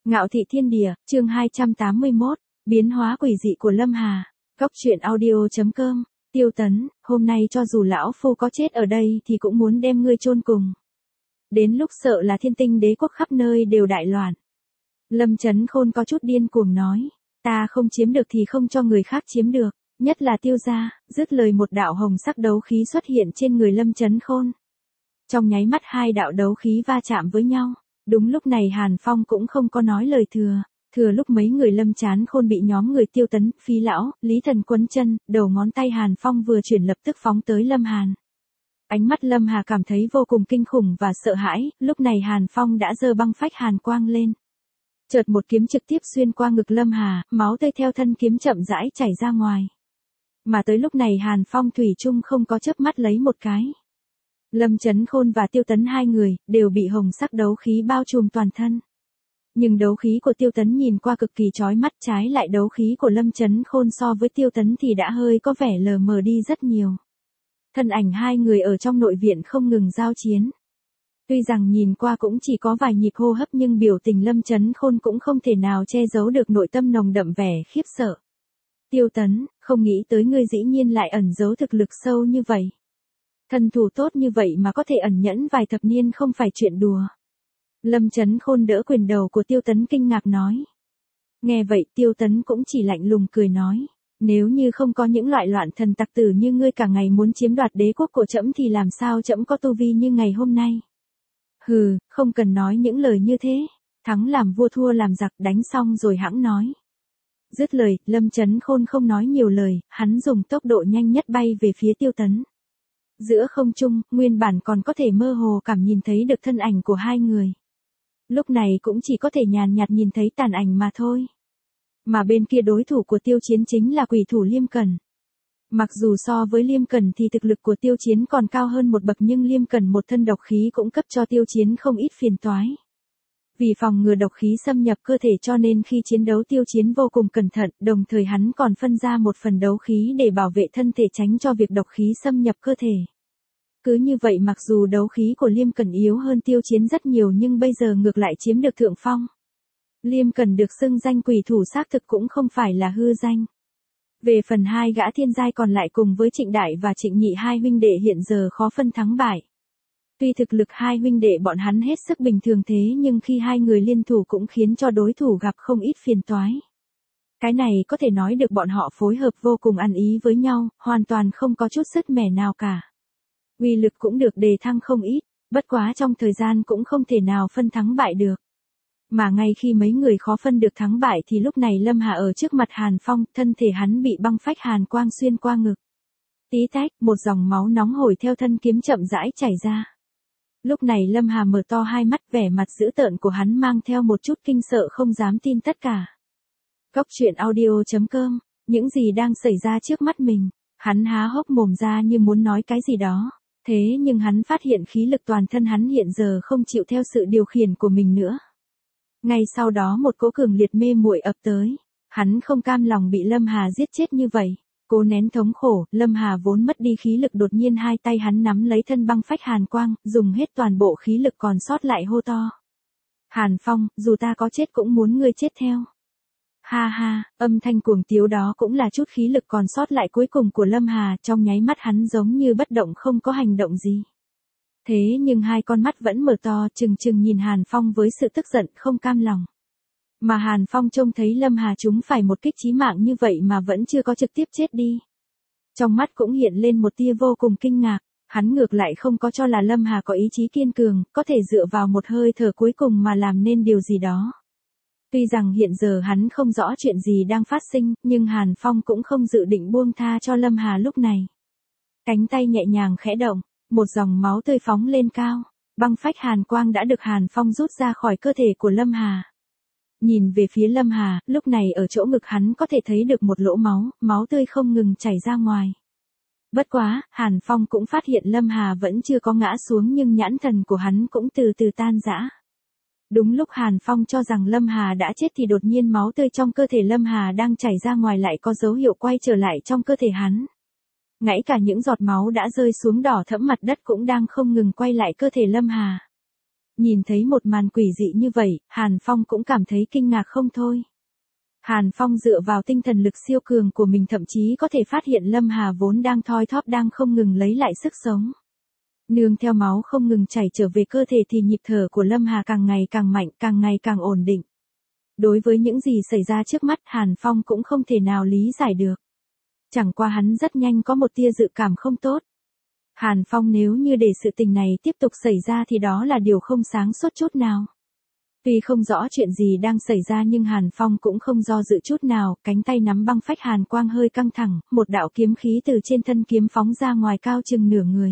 Ngạo thị thiên địa, chương 281, biến hóa quỷ dị của Lâm Hà. Góc truyện audio.com, Tiêu Tấn, hôm nay cho dù lão phu có chết ở đây thì cũng muốn đem ngươi chôn cùng. Đến lúc sợ là thiên tinh đế quốc khắp nơi đều đại loạn. Lâm Chấn Khôn có chút điên cuồng nói, ta không chiếm được thì không cho người khác chiếm được, nhất là Tiêu gia. Dứt lời một đạo hồng sắc đấu khí xuất hiện trên người Lâm Chấn Khôn. Trong nháy mắt hai đạo đấu khí va chạm với nhau. Đúng lúc này Hàn Phong cũng không có nói lời thừa lúc mấy người Lâm Chán Khôn bị nhóm người Tiêu Tấn, Phi Lão, Lý Thần quấn chân, đầu ngón tay Hàn Phong vừa chuyển lập tức phóng tới Lâm Hàn. Ánh mắt Lâm Hà cảm thấy vô cùng kinh khủng và sợ hãi, lúc này Hàn Phong đã giơ băng phách hàn quang lên. Chợt một kiếm trực tiếp xuyên qua ngực Lâm Hà, máu tươi theo thân kiếm chậm rãi chảy ra ngoài. Mà tới lúc này Hàn Phong thủy chung không có chớp mắt lấy một cái. Lâm Chấn Khôn và Tiêu Tấn hai người, đều bị hồng sắc đấu khí bao trùm toàn thân. Nhưng đấu khí của Tiêu Tấn nhìn qua cực kỳ chói mắt, trái lại đấu khí của Lâm Chấn Khôn so với Tiêu Tấn thì đã hơi có vẻ lờ mờ đi rất nhiều. Thân ảnh hai người ở trong nội viện không ngừng giao chiến. Tuy rằng nhìn qua cũng chỉ có vài nhịp hô hấp nhưng biểu tình Lâm Chấn Khôn cũng không thể nào che giấu được nội tâm nồng đậm vẻ khiếp sợ. Tiêu Tấn, không nghĩ tới ngươi dĩ nhiên lại ẩn giấu thực lực sâu như vậy. Thân thủ tốt như vậy mà có thể ẩn nhẫn vài thập niên không phải chuyện đùa. Lâm Chấn Khôn đỡ quyền đầu của Tiêu Tấn kinh ngạc nói. Nghe vậy Tiêu Tấn cũng chỉ lạnh lùng cười nói. Nếu như không có những loại loạn thần tặc tử như ngươi cả ngày muốn chiếm đoạt đế quốc của trẫm thì làm sao trẫm có tu vi như ngày hôm nay. Hừ, không cần nói những lời như thế. Thắng làm vua thua làm giặc, đánh xong rồi hãng nói. Dứt lời, Lâm Chấn Khôn không nói nhiều lời, hắn dùng tốc độ nhanh nhất bay về phía Tiêu Tấn. Giữa không trung, nguyên bản còn có thể mơ hồ cảm nhìn thấy được thân ảnh của hai người. Lúc này cũng chỉ có thể nhàn nhạt nhìn thấy tàn ảnh mà thôi. Mà bên kia đối thủ của Tiêu Chiến chính là quỷ thủ Liêm Cẩn. Mặc dù so với Liêm Cẩn thì thực lực của Tiêu Chiến còn cao hơn một bậc nhưng Liêm Cẩn một thân độc khí cũng cấp cho Tiêu Chiến không ít phiền toái. Vì phòng ngừa độc khí xâm nhập cơ thể cho nên khi chiến đấu Tiêu Chiến vô cùng cẩn thận, đồng thời hắn còn phân ra một phần đấu khí để bảo vệ thân thể tránh cho việc độc khí xâm nhập cơ thể. Cứ như vậy mặc dù đấu khí của Liêm Cẩn yếu hơn Tiêu Chiến rất nhiều nhưng bây giờ ngược lại chiếm được thượng phong. Liêm Cẩn được xưng danh quỷ thủ xác thực cũng không phải là hư danh. Về phần hai gã thiên giai còn lại cùng với Trịnh Đại và Trịnh Nhị hai huynh đệ hiện giờ khó phân thắng bại. Tuy thực lực hai huynh đệ bọn hắn hết sức bình thường thế nhưng khi hai người liên thủ cũng khiến cho đối thủ gặp không ít phiền toái. Cái này có thể nói được bọn họ phối hợp vô cùng ăn ý với nhau, hoàn toàn không có chút sứt mẻ nào cả. Uy lực cũng được đề thăng không ít, bất quá trong thời gian cũng không thể nào phân thắng bại được. Mà ngay khi mấy người khó phân được thắng bại thì lúc này Lâm Hà ở trước mặt Hàn Phong, thân thể hắn bị băng phách hàn quang xuyên qua ngực. Tí tách, một dòng máu nóng hổi theo thân kiếm chậm rãi chảy ra. Lúc này Lâm Hà mở to hai mắt, vẻ mặt dữ tợn của hắn mang theo một chút kinh sợ không dám tin tất cả. Góc truyện audio.com, những gì đang xảy ra trước mắt mình, hắn há hốc mồm ra như muốn nói cái gì đó. Thế nhưng hắn phát hiện khí lực toàn thân hắn hiện giờ không chịu theo sự điều khiển của mình nữa. Ngay sau đó một cỗ cường liệt mê muội ập tới. Hắn không cam lòng bị Lâm Hà giết chết như vậy. Cố nén thống khổ, Lâm Hà vốn mất đi khí lực đột nhiên hai tay hắn nắm lấy thân băng phách hàn quang, dùng hết toàn bộ khí lực còn sót lại hô to. Hàn Phong, dù ta có chết cũng muốn ngươi chết theo. Ha ha, âm thanh cuồng tiếu đó cũng là chút khí lực còn sót lại cuối cùng của Lâm Hà, trong nháy mắt hắn giống như bất động không có hành động gì. Thế nhưng hai con mắt vẫn mở to trừng trừng nhìn Hàn Phong với sự tức giận không cam lòng. Mà Hàn Phong trông thấy Lâm Hà trúng phải một kích chí mạng như vậy mà vẫn chưa có trực tiếp chết đi. Trong mắt cũng hiện lên một tia vô cùng kinh ngạc, hắn ngược lại không có cho là Lâm Hà có ý chí kiên cường, có thể dựa vào một hơi thở cuối cùng mà làm nên điều gì đó. Tuy rằng hiện giờ hắn không rõ chuyện gì đang phát sinh, nhưng Hàn Phong cũng không dự định buông tha cho Lâm Hà lúc này. Cánh tay nhẹ nhàng khẽ động, một dòng máu tươi phóng lên cao, băng phách hàn quang đã được Hàn Phong rút ra khỏi cơ thể của Lâm Hà. Nhìn về phía Lâm Hà, lúc này ở chỗ ngực hắn có thể thấy được một lỗ máu, máu tươi không ngừng chảy ra ngoài. Bất quá, Hàn Phong cũng phát hiện Lâm Hà vẫn chưa có ngã xuống nhưng nhãn thần của hắn cũng từ từ tan rã. Đúng lúc Hàn Phong cho rằng Lâm Hà đã chết thì đột nhiên máu tươi trong cơ thể Lâm Hà đang chảy ra ngoài lại có dấu hiệu quay trở lại trong cơ thể hắn. Ngay cả những giọt máu đã rơi xuống đỏ thẫm mặt đất cũng đang không ngừng quay lại cơ thể Lâm Hà. Nhìn thấy một màn quỷ dị như vậy, Hàn Phong cũng cảm thấy kinh ngạc không thôi. Hàn Phong dựa vào tinh thần lực siêu cường của mình thậm chí có thể phát hiện Lâm Hà vốn đang thoi thóp đang không ngừng lấy lại sức sống. Nương theo máu không ngừng chảy trở về cơ thể thì nhịp thở của Lâm Hà càng ngày càng mạnh, càng ngày càng ổn định. Đối với những gì xảy ra trước mắt Hàn Phong cũng không thể nào lý giải được. Chẳng qua hắn rất nhanh có một tia dự cảm không tốt. Hàn Phong nếu như để sự tình này tiếp tục xảy ra thì đó là điều không sáng suốt chút nào. Tuy không rõ chuyện gì đang xảy ra nhưng Hàn Phong cũng không do dự chút nào, cánh tay nắm băng phách hàn quang hơi căng thẳng, một đạo kiếm khí từ trên thân kiếm phóng ra ngoài cao chừng nửa người.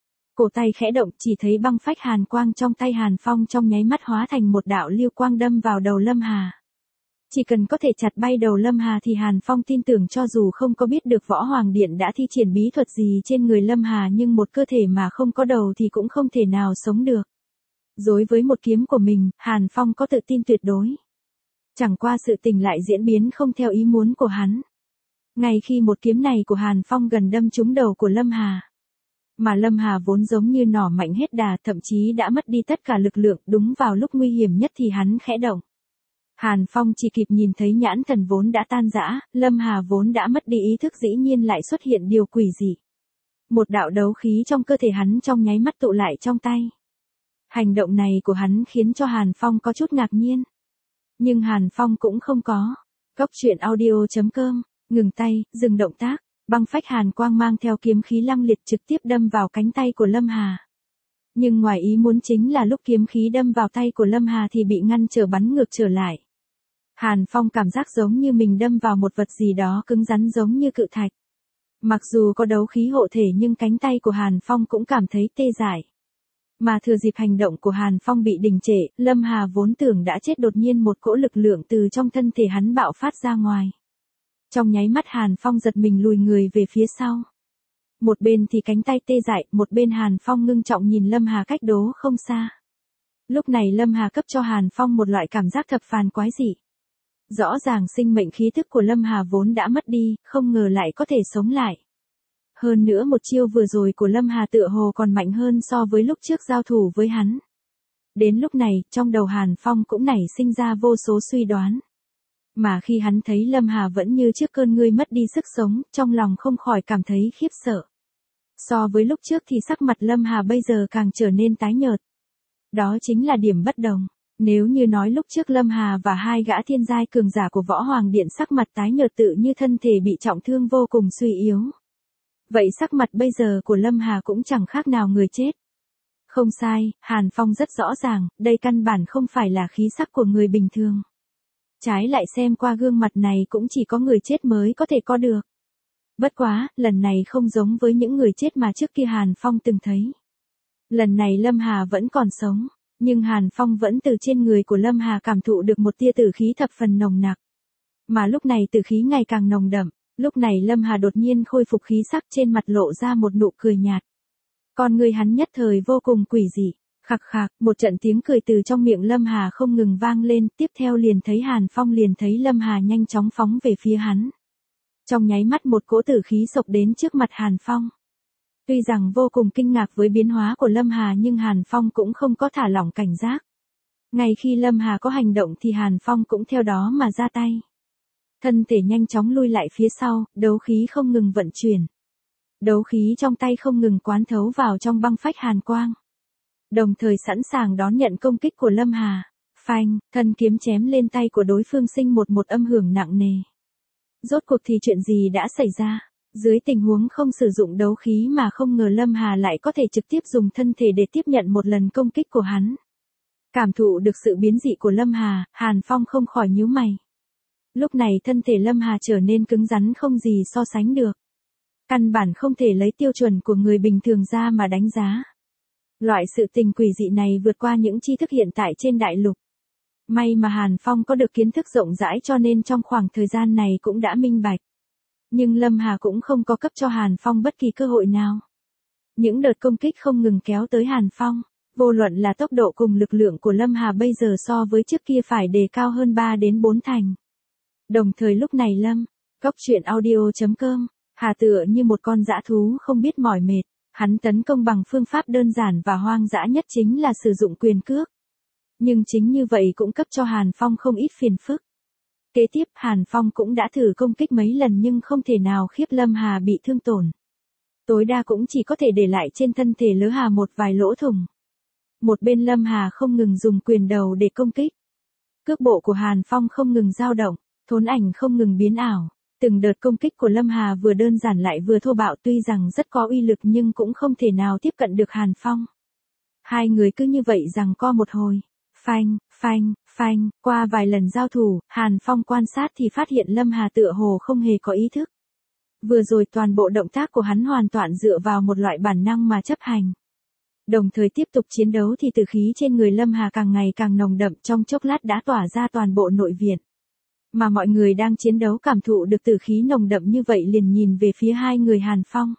Cổ tay khẽ động chỉ thấy băng phách hàn quang trong tay Hàn Phong trong nháy mắt hóa thành một đạo lưu quang đâm vào đầu Lâm Hà. Chỉ cần có thể chặt bay đầu Lâm Hà thì Hàn Phong tin tưởng cho dù không có biết được Võ Hoàng Điện đã thi triển bí thuật gì trên người Lâm Hà nhưng một cơ thể mà không có đầu thì cũng không thể nào sống được. Đối với một kiếm của mình, Hàn Phong có tự tin tuyệt đối. Chẳng qua sự tình lại diễn biến không theo ý muốn của hắn. Ngay khi một kiếm này của Hàn Phong gần đâm trúng đầu của Lâm Hà. Mà Lâm Hà vốn giống như nỏ mạnh hết đà thậm chí đã mất đi tất cả lực lượng, đúng vào lúc nguy hiểm nhất thì hắn khẽ động. Hàn Phong chỉ kịp nhìn thấy nhãn thần vốn đã tan rã, Lâm Hà vốn đã mất đi ý thức dĩ nhiên lại xuất hiện điều quỷ dị. Một đạo đấu khí trong cơ thể hắn trong nháy mắt tụ lại trong tay. Hành động này của hắn khiến cho Hàn Phong có chút ngạc nhiên. Nhưng Hàn Phong cũng không có. Cốc truyện audio.com, ngừng tay, dừng động tác, băng phách hàn quang mang theo kiếm khí lăng liệt trực tiếp đâm vào cánh tay của Lâm Hà. Nhưng ngoài ý muốn chính là lúc kiếm khí đâm vào tay của Lâm Hà thì bị ngăn trở bắn ngược trở lại. Hàn Phong cảm giác giống như mình đâm vào một vật gì đó cứng rắn giống như cự thạch. Mặc dù có đấu khí hộ thể nhưng cánh tay của Hàn Phong cũng cảm thấy tê dại. Mà thừa dịp hành động của Hàn Phong bị đình trệ, Lâm Hà vốn tưởng đã chết đột nhiên một cỗ lực lượng từ trong thân thể hắn bạo phát ra ngoài. Trong nháy mắt Hàn Phong giật mình lùi người về phía sau. Một bên thì cánh tay tê dại, một bên Hàn Phong ngưng trọng nhìn Lâm Hà cách đó không xa. Lúc này Lâm Hà cấp cho Hàn Phong một loại cảm giác thập phàn quái dị. Rõ ràng sinh mệnh khí thức của Lâm Hà vốn đã mất đi, không ngờ lại có thể sống lại. Hơn nữa một chiêu vừa rồi của Lâm Hà tựa hồ còn mạnh hơn so với lúc trước giao thủ với hắn. Đến lúc này, trong đầu Hàn Phong cũng nảy sinh ra vô số suy đoán. Mà khi hắn thấy Lâm Hà vẫn như trước cơn ngươi mất đi sức sống, trong lòng không khỏi cảm thấy khiếp sợ. So với lúc trước thì sắc mặt Lâm Hà bây giờ càng trở nên tái nhợt. Đó chính là điểm bất đồng. Nếu như nói lúc trước Lâm Hà và hai gã thiên giai cường giả của Võ Hoàng Điện sắc mặt tái nhợt tự như thân thể bị trọng thương vô cùng suy yếu. Vậy sắc mặt bây giờ của Lâm Hà cũng chẳng khác nào người chết. Không sai, Hàn Phong rất rõ ràng, đây căn bản không phải là khí sắc của người bình thường. Trái lại xem qua gương mặt này cũng chỉ có người chết mới có thể có được. Bất quá, lần này không giống với những người chết mà trước kia Hàn Phong từng thấy. Lần này Lâm Hà vẫn còn sống, nhưng Hàn Phong vẫn từ trên người của Lâm Hà cảm thụ được một tia tử khí thập phần nồng nặc. Mà lúc này tử khí ngày càng nồng đậm, lúc này Lâm Hà đột nhiên khôi phục khí sắc trên mặt lộ ra một nụ cười nhạt. Con người hắn nhất thời vô cùng quỷ dị. Khạc khạc, một trận tiếng cười từ trong miệng Lâm Hà không ngừng vang lên, tiếp theo liền thấy Hàn Phong liền thấy Lâm Hà nhanh chóng phóng về phía hắn. Trong nháy mắt một cỗ tử khí xộc đến trước mặt Hàn Phong. Tuy rằng vô cùng kinh ngạc với biến hóa của Lâm Hà nhưng Hàn Phong cũng không có thả lỏng cảnh giác. Ngay khi Lâm Hà có hành động thì Hàn Phong cũng theo đó mà ra tay. Thân thể nhanh chóng lui lại phía sau, đấu khí không ngừng vận chuyển. Đấu khí trong tay không ngừng quán thấu vào trong băng phách hàn quang. Đồng thời sẵn sàng đón nhận công kích của Lâm Hà. Phanh, thân kiếm chém lên tay của đối phương sinh một âm hưởng nặng nề. Rốt cuộc thì chuyện gì đã xảy ra? Dưới tình huống không sử dụng đấu khí mà không ngờ Lâm Hà lại có thể trực tiếp dùng thân thể để tiếp nhận một lần công kích của hắn. Cảm thụ được sự biến dị của Lâm Hà, Hàn Phong không khỏi nhíu mày. Lúc này thân thể Lâm Hà trở nên cứng rắn không gì so sánh được. Căn bản không thể lấy tiêu chuẩn của người bình thường ra mà đánh giá. Loại sự tình quỷ dị này vượt qua những tri thức hiện tại trên đại lục. May mà Hàn Phong có được kiến thức rộng rãi cho nên trong khoảng thời gian này cũng đã minh bạch. Nhưng Lâm Hà cũng không có cấp cho Hàn Phong bất kỳ cơ hội nào. Những đợt công kích không ngừng kéo tới Hàn Phong. Vô luận là tốc độ cùng lực lượng của Lâm Hà bây giờ so với trước kia phải đề cao hơn 3 đến 4 thành. Đồng thời lúc này Cốc truyện audio.com, Hà tựa như một con dã thú không biết mỏi mệt. Hắn tấn công bằng phương pháp đơn giản và hoang dã nhất chính là sử dụng quyền cước. Nhưng chính như vậy cũng cấp cho Hàn Phong không ít phiền phức. Kế tiếp Hàn Phong cũng đã thử công kích mấy lần nhưng không thể nào khiếp Lâm Hà bị thương tổn. Tối đa cũng chỉ có thể để lại trên thân thể Lỡ Hà một vài lỗ thủng. Một bên Lâm Hà không ngừng dùng quyền đầu để công kích. Cước bộ của Hàn Phong không ngừng dao động, thốn ảnh không ngừng biến ảo. Từng đợt công kích của Lâm Hà vừa đơn giản lại vừa thô bạo, tuy rằng rất có uy lực nhưng cũng không thể nào tiếp cận được Hàn Phong. Hai người cứ như vậy giằng co một hồi. Phanh, phanh, phanh, qua vài lần giao thủ, Hàn Phong quan sát thì phát hiện Lâm Hà tựa hồ không hề có ý thức. Vừa rồi toàn bộ động tác của hắn hoàn toàn dựa vào một loại bản năng mà chấp hành. Đồng thời tiếp tục chiến đấu thì tử khí trên người Lâm Hà càng ngày càng nồng đậm, trong chốc lát đã tỏa ra toàn bộ nội viện. Mà mọi người đang chiến đấu cảm thụ được tử khí nồng đậm như vậy liền nhìn về phía hai người Hàn Phong.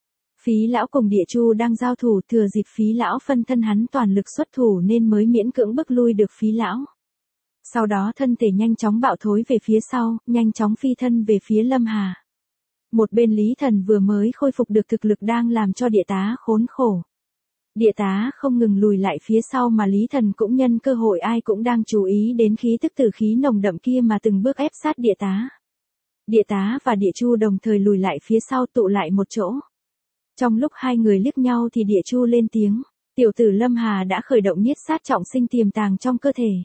Phí lão cùng Địa Chu đang giao thủ, thừa dịp Phí lão phân thân hắn toàn lực xuất thủ nên mới miễn cưỡng bức lui được Phí lão. Sau đó thân thể nhanh chóng bạo thối về phía sau, nhanh chóng phi thân về phía Lâm Hà. Một bên Lý Thần vừa mới khôi phục được thực lực đang làm cho Địa Tá khốn khổ. Địa Tá không ngừng lùi lại phía sau mà Lý Thần cũng nhân cơ hội, ai cũng đang chú ý đến khí tức tử khí nồng đậm kia mà từng bước ép sát Địa Tá. Địa Tá và Địa Chu đồng thời lùi lại phía sau tụ lại một chỗ. Trong lúc hai người liếc nhau thì Địa Chu lên tiếng, tiểu tử Lâm Hà đã khởi động niết sát trọng sinh tiềm tàng trong cơ thể.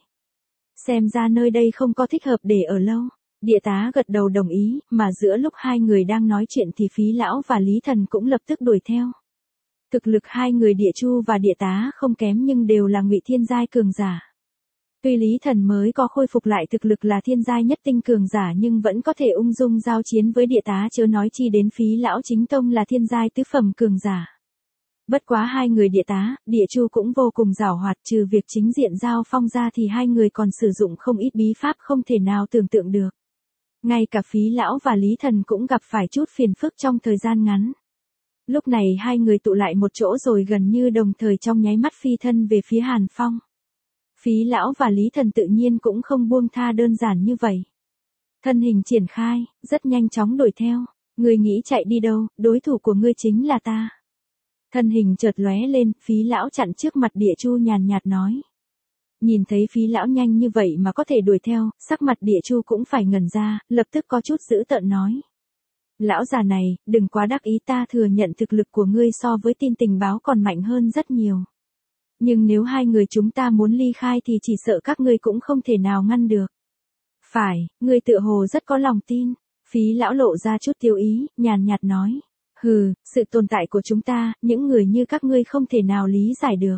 Xem ra nơi đây không có thích hợp để ở lâu. Địa Tá gật đầu đồng ý, mà giữa lúc hai người đang nói chuyện thì Phí lão và Lý Thần cũng lập tức đuổi theo. Thực lực hai người Địa Chu và Địa Tá không kém nhưng đều là ngụy thiên giai cường giả. Tuy Lý Thần mới có khôi phục lại thực lực là thiên giai nhất tinh cường giả nhưng vẫn có thể ung dung giao chiến với Địa Tá, chớ nói chi đến Phí lão chính tông là thiên giai tứ phẩm cường giả. Bất quá hai người Địa Tá, Địa Chu cũng vô cùng giàu hoạt, trừ việc chính diện giao phong ra thì hai người còn sử dụng không ít bí pháp không thể nào tưởng tượng được. Ngay cả Phí lão và Lý Thần cũng gặp phải chút phiền phức trong thời gian ngắn. Lúc này hai người tụ lại một chỗ rồi gần như đồng thời trong nháy mắt phi thân về phía Hàn Phong. Phí lão và Lý Thần tự nhiên cũng không buông tha đơn giản như vậy. Thân hình triển khai, rất nhanh chóng đuổi theo. Ngươi nghĩ chạy đi đâu, đối thủ của ngươi chính là ta. Thân hình chợt lóe lên, Phí lão chặn trước mặt Địa Chu nhàn nhạt nói. Nhìn thấy Phí lão nhanh như vậy mà có thể đuổi theo, sắc mặt Địa Chu cũng phải ngẩn ra, lập tức có chút dữ tợn nói. Lão già này, đừng quá đắc ý, ta thừa nhận thực lực của ngươi so với tin tình báo còn mạnh hơn rất nhiều. Nhưng nếu hai người chúng ta muốn ly khai thì chỉ sợ các ngươi cũng không thể nào ngăn được. Phải, ngươi tựa hồ rất có lòng tin. Phí lão lộ ra chút tiêu ý, nhàn nhạt nói. Hừ, sự tồn tại của chúng ta, những người như các ngươi không thể nào lý giải được.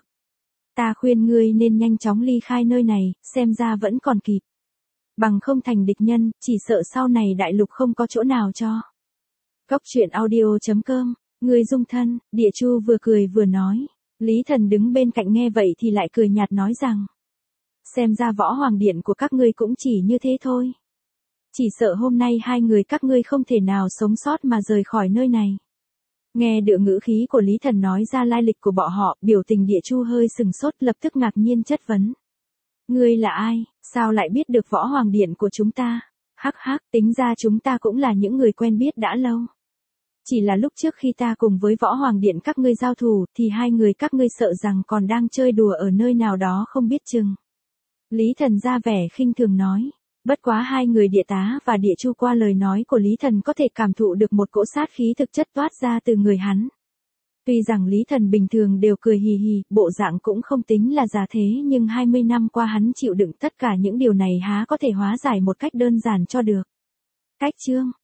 Ta khuyên ngươi nên nhanh chóng ly khai nơi này, xem ra vẫn còn kịp. Bằng không thành địch nhân, chỉ sợ sau này đại lục không có chỗ nào cho. Góc truyện audio.com, ngươi dung thân, Địa Chu vừa cười vừa nói. Lý Thần đứng bên cạnh nghe vậy thì lại cười nhạt nói rằng. Xem ra võ hoàng điện của các ngươi cũng chỉ như thế thôi. Chỉ sợ hôm nay hai người các ngươi không thể nào sống sót mà rời khỏi nơi này. Nghe được ngữ khí của Lý Thần nói ra lai lịch của bọn họ, biểu tình Địa Chu hơi sừng sốt, lập tức ngạc nhiên chất vấn. Ngươi là ai, sao lại biết được võ hoàng điện của chúng ta? Hắc hắc, tính ra chúng ta cũng là những người quen biết đã lâu. Chỉ là lúc trước khi ta cùng với võ hoàng điện các ngươi giao thủ thì hai người các ngươi sợ rằng còn đang chơi đùa ở nơi nào đó không biết chừng. Lý Thần ra vẻ khinh thường nói. Bất quá hai người Địa Tá và Địa Chu qua lời nói của Lý Thần có thể cảm thụ được một cỗ sát khí thực chất toát ra từ người hắn. Tuy rằng Lý Thần bình thường đều cười hì hì, bộ dạng cũng không tính là già thế nhưng 20 năm qua hắn chịu đựng tất cả những điều này há có thể hóa giải một cách đơn giản cho được. Cách chương